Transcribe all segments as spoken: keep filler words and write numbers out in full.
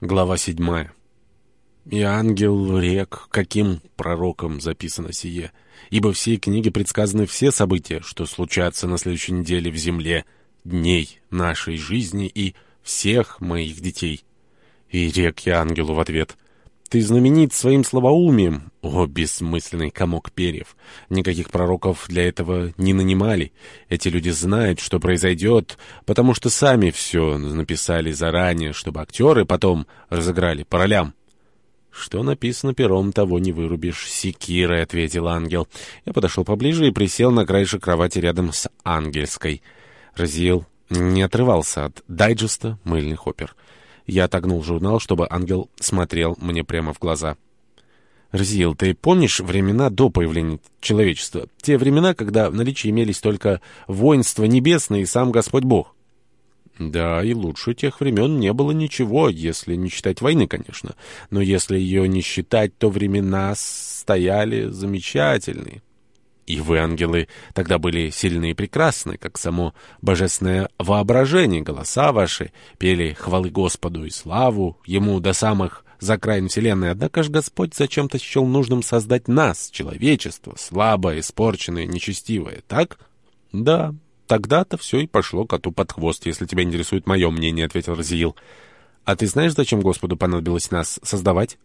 Глава седьмая. «И ангел рек, каким пророком записано сие? Ибо в сей книге предсказаны все события, что случатся на следующей неделе в земле, дней нашей жизни и всех моих детей». И рек я ангелу в ответ: «Ты знаменит своим слабоумием, о бессмысленный комок перьев! Никаких пророков для этого не нанимали. Эти люди знают, что произойдет, потому что сами все написали заранее, чтобы актеры потом разыграли по ролям». «Что написано пером, того не вырубишь секирой», — ответил ангел. Я подошел поближе и присел на краешек кровати рядом с ангельской. Разиил не отрывался от дайджеста мыльных опер. Я отогнул журнал, чтобы ангел смотрел мне прямо в глаза. «Разиил, ты помнишь времена до появления человечества? Те времена, когда в наличии имелись только воинство небесное и сам Господь Бог?» «Да, и лучше тех времен не было ничего, если не считать войны, конечно. Но если ее не считать, то времена стояли замечательные. И вы, ангелы, тогда были сильны и прекрасны, как само божественное воображение. Голоса ваши пели хвалы Господу и славу Ему до самых закраин вселенной. Однако ж Господь зачем-то счел нужным создать нас, человечество, слабое, испорченное, нечестивое. Так?» «Да, тогда-то все и пошло коту под хвост, если тебя интересует мое мнение», — ответил Разиил. «А ты знаешь, зачем Господу понадобилось нас создавать?»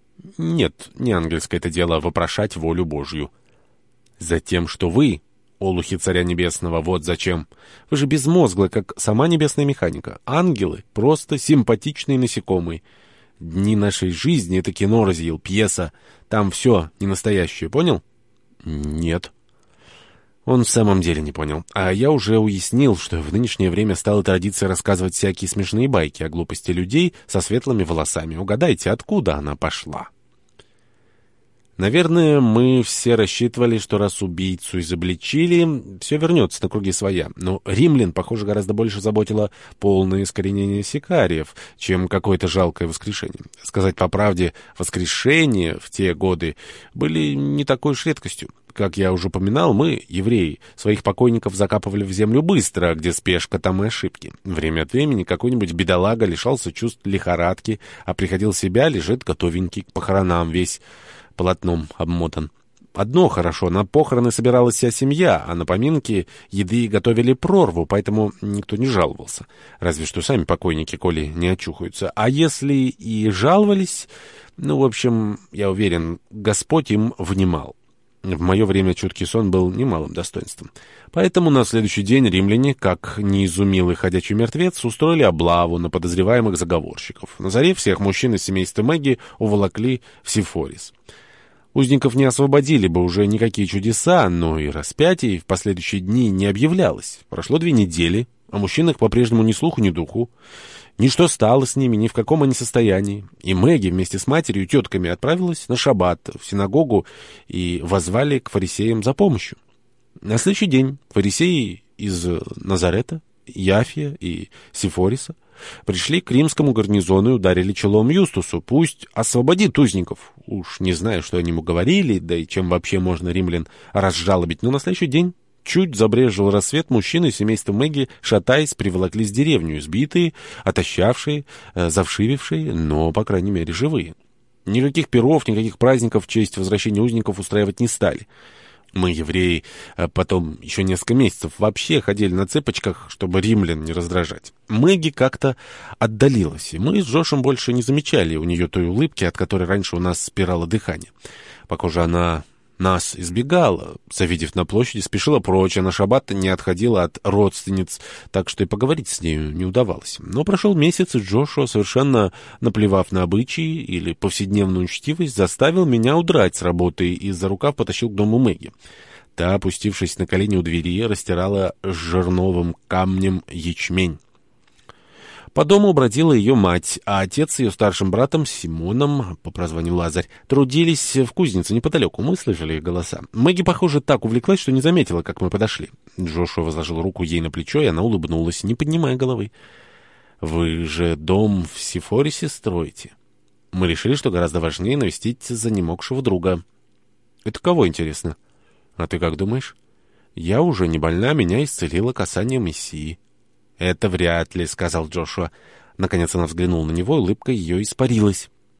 «Нет, не ангельское это дело вопрошать волю Божью». «Затем, что вы, олухи Царя Небесного, вот зачем. Вы же безмозглы, как сама небесная механика. Ангелы — просто симпатичные насекомые. Дни нашей жизни — это кино, Разиил, пьеса. Там все не настоящее, понял?» «Нет». Он в самом деле не понял. А я уже уяснил, что в нынешнее время стала традиция рассказывать всякие смешные байки о глупости людей со светлыми волосами. Угадайте, откуда она пошла? Наверное, мы все рассчитывали, что раз убийцу изобличили, все вернется на круги своя. Но римлян, похоже, гораздо больше заботило полное искоренение сикариев, чем какое-то жалкое воскрешение. Сказать по правде, воскрешения в те годы были не такой уж редкостью. Как я уже упоминал, мы, евреи, своих покойников закапывали в землю быстро, а где спешка, там и ошибки. Время от времени какой-нибудь бедолага лишался чувств лихорадки, а приходил в себя, лежит готовенький к похоронам, весь полотном обмотан. Одно хорошо, на похороны собиралась вся семья, а на поминки еды готовили прорву, поэтому никто не жаловался. Разве что сами покойники, коли не очухаются. А если и жаловались, ну, в общем, я уверен, Господь им внимал. В мое время чуткий сон был немалым достоинством. Поэтому на следующий день римляне, как не изумил их ходячий мертвец, устроили облаву на подозреваемых заговорщиков. На заре всех мужчин из семейства Мэгги уволокли в Сифорис. Узников не освободили бы уже никакие чудеса, но и распятие в последующие дни не объявлялось. Прошло две недели, о мужчинах по-прежнему ни слуху, ни духу. Ничто стало с ними, ни в каком они состоянии. И Мэгги вместе с матерью и тетками отправилась на шаббат в синагогу и воззвали к фарисеям за помощью. На следующий день фарисеи из Назарета, Яфия и Сифориса пришли к римскому гарнизону и ударили челом Юстусу. Пусть освободит узников. Уж не знаю, что они ему говорили, да и чем вообще можно римлян разжалобить. Но на следующий день чуть забрезжил рассвет, мужчины семейства Мэгги, шатаясь, приволоклись в деревню, избитые, отощавшие, э, завшивившие, но, по крайней мере, живые. Никаких пиров, никаких праздников в честь возвращения узников устраивать не стали. Мы, евреи, потом еще несколько месяцев вообще ходили на цыпочках, чтобы римлян не раздражать. Мэгги как-то отдалилась, и мы с Джошем больше не замечали у нее той улыбки, от которой раньше у нас спирало дыхание. Похоже, она нас избегала. Завидев на площади, спешила прочь, а на шаббат не отходила от родственниц, так что и поговорить с нею не удавалось. Но прошел месяц, и Джошуа, совершенно наплевав на обычаи или повседневную учтивость, заставил меня удрать с работы и за рукав потащил к дому Мэгги. Та, опустившись на колени у двери, растирала жерновым камнем ячмень. По дому бродила ее мать, а отец с ее старшим братом Симоном, по прозванию Лазарь, трудились в кузнице неподалеку. Мы слышали их голоса. Мэгги, похоже, так увлеклась, что не заметила, как мы подошли. Джошуа возложил руку ей на плечо, и она улыбнулась, не поднимая головы. «Вы же дом в Сифорисе строите?» Мы решили, что гораздо важнее навестить занемогшего друга. «Это кого, интересно?» «А ты как думаешь?» «Я уже не больна, меня исцелило касание Мессии». «Это вряд ли», — сказал Джошуа. Наконец она взглянула на него, улыбка ее испарилась.